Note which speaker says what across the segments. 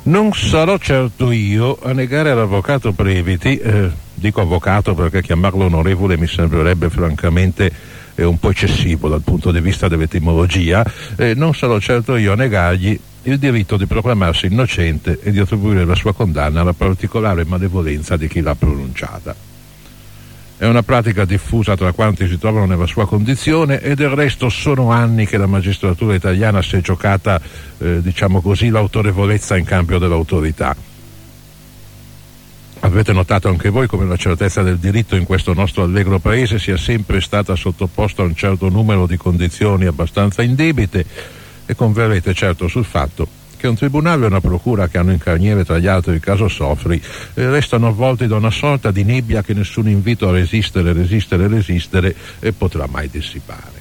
Speaker 1: Non sarò certo io a negare all'avvocato Previti, dico avvocato perché chiamarlo onorevole mi sembrerebbe francamente un po' eccessivo dal punto di vista dell'etimologia, non sarò certo io a negargli il diritto di proclamarsi innocente e di attribuire la sua condanna alla particolare malevolenza di chi l'ha pronunciata. È una pratica diffusa tra quanti si trovano nella sua condizione e del resto sono anni che la magistratura italiana si è giocata, diciamo così, l'autorevolezza in cambio dell'autorità. Avete notato anche voi come la certezza del diritto in questo nostro allegro paese sia sempre stata sottoposta a un certo numero di condizioni abbastanza indebite, e converrete certo sul fatto che un tribunale e una procura che hanno in carniere tra gli altri il caso Sofri restano avvolti da una sorta di nebbia che nessun invito a resistere potrà mai dissipare.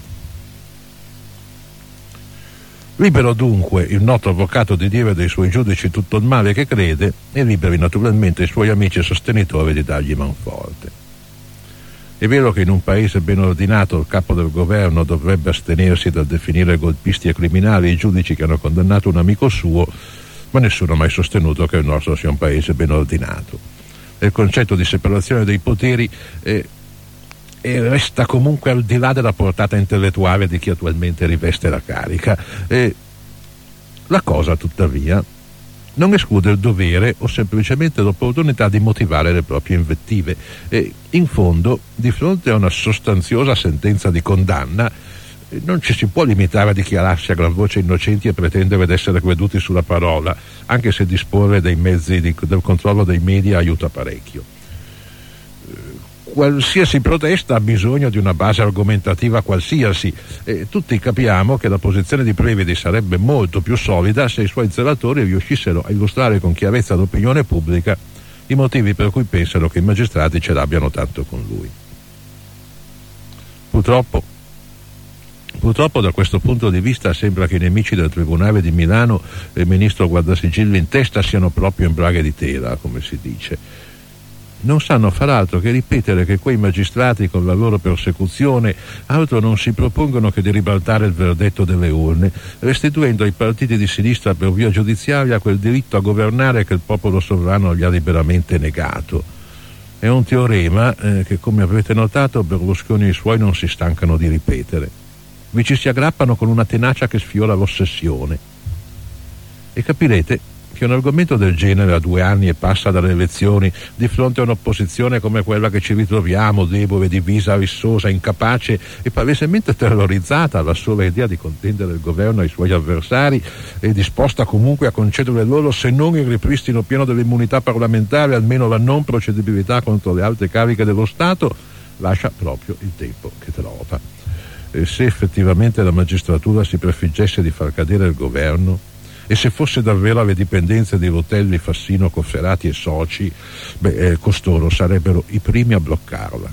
Speaker 1: Libero dunque il noto avvocato di dire dei suoi giudici tutto il male che crede, e liberi naturalmente i suoi amici e sostenitori di dargli manforte. È vero che in un paese ben ordinato il capo del governo dovrebbe astenersi dal definire golpisti e criminali i giudici che hanno condannato un amico suo, ma nessuno ha mai sostenuto che il nostro sia un paese ben ordinato. Il concetto di separazione dei poteri resta comunque al di là della portata intellettuale di chi attualmente riveste la carica. La cosa, tuttavia, non esclude il dovere o semplicemente l'opportunità di motivare le proprie invettive. In fondo, di fronte a una sostanziosa sentenza di condanna, non ci si può limitare a dichiararsi a gran voce innocenti e pretendere di essere creduti sulla parola, anche se disporre dei mezzi del controllo dei media aiuta parecchio. Qualsiasi protesta ha bisogno di una base argomentativa qualsiasi. Tutti capiamo che la posizione di Previti sarebbe molto più solida se i suoi zelatori riuscissero a illustrare con chiarezza all'opinione pubblica i motivi per cui pensano che i magistrati ce l'abbiano tanto con lui. Purtroppo da questo punto di vista sembra che i nemici del Tribunale di Milano e il ministro Guardasigilli in testa siano proprio in braghe di tela, come si dice. Non sanno far altro che ripetere che quei magistrati con la loro persecuzione altro non si propongono che di ribaltare il verdetto delle urne, restituendo ai partiti di sinistra per via giudiziaria quel diritto a governare che il popolo sovrano gli ha liberamente negato. È un teorema che, come avrete notato, Berlusconi e i suoi non si stancano di ripetere. Vi ci si aggrappano con una tenacia che sfiora l'ossessione. E capirete che un argomento del genere a 2 anni e passa dalle elezioni, di fronte a un'opposizione come quella che ci ritroviamo, debole, divisa, rissosa, incapace e palesemente terrorizzata alla sola idea di contendere il governo ai suoi avversari e disposta comunque a concedere loro, se non il ripristino pieno dell'immunità parlamentare, almeno la non procedibilità contro le alte cariche dello Stato, lascia proprio il tempo che trova. E se effettivamente la magistratura si prefiggesse di far cadere il governo, e se fosse davvero alle dipendenze di Rutelli, Fassino, Cofferati e soci, costoro sarebbero i primi a bloccarla.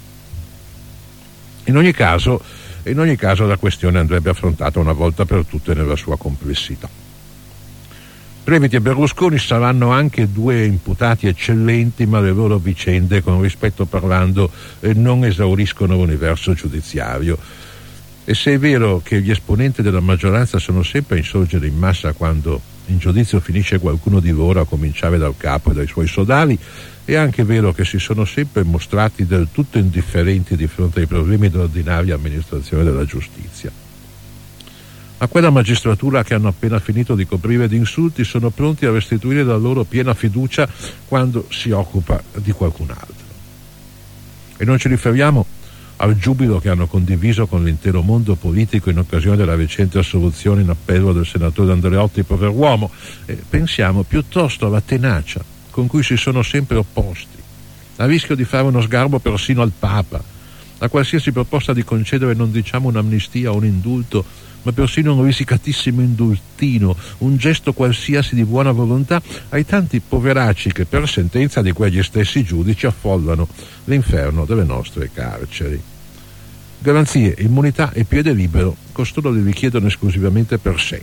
Speaker 1: In ogni caso la questione andrebbe affrontata una volta per tutte nella sua complessità. Previti e Berlusconi saranno anche 2 imputati eccellenti, ma le loro vicende, con rispetto parlando, non esauriscono l'universo giudiziario. E se è vero che gli esponenti della maggioranza sono sempre a insorgere in massa quando in giudizio finisce qualcuno di loro, a cominciare dal capo e dai suoi sodali, è anche vero che si sono sempre mostrati del tutto indifferenti di fronte ai problemi dell'ordinaria amministrazione della giustizia. A quella magistratura che hanno appena finito di coprire di insulti sono pronti a restituire la loro piena fiducia quando si occupa di qualcun altro. E non ci riferiamo al giubilo che hanno condiviso con l'intero mondo politico in occasione della recente assoluzione in appello del senatore Andreotti, pover'uomo. Pensiamo piuttosto alla tenacia con cui si sono sempre opposti, a rischio di fare uno sgarbo persino al Papa, a qualsiasi proposta di concedere non diciamo un'amnistia o un indulto, ma persino un risicatissimo indultino, un gesto qualsiasi di buona volontà ai tanti poveracci che per sentenza di quegli stessi giudici affollano l'inferno delle nostre carceri. Garanzie, immunità e piede libero costoro li richiedono esclusivamente per sé.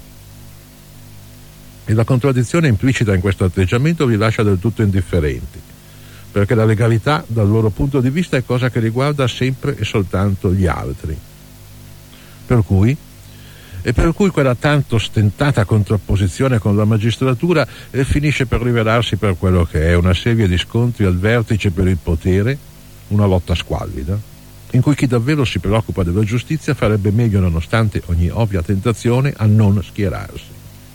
Speaker 1: E la contraddizione implicita in questo atteggiamento li lascia del tutto indifferenti, perché la legalità dal loro punto di vista è cosa che riguarda sempre e soltanto gli altri. Per cui e per cui quella tanto stentata contrapposizione con la magistratura finisce per rivelarsi per quello che è: una serie di scontri al vertice per il potere, una lotta squallida, in cui chi davvero si preoccupa della giustizia farebbe meglio, nonostante ogni ovvia tentazione, a non schierarsi.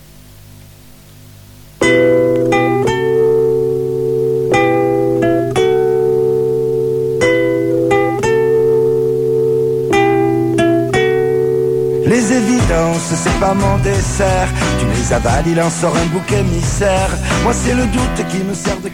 Speaker 2: Les évidences, c'est pas mon dessert. Tu les avales, il en sort un bouc émissaire. Moi c'est le doute qui me sert de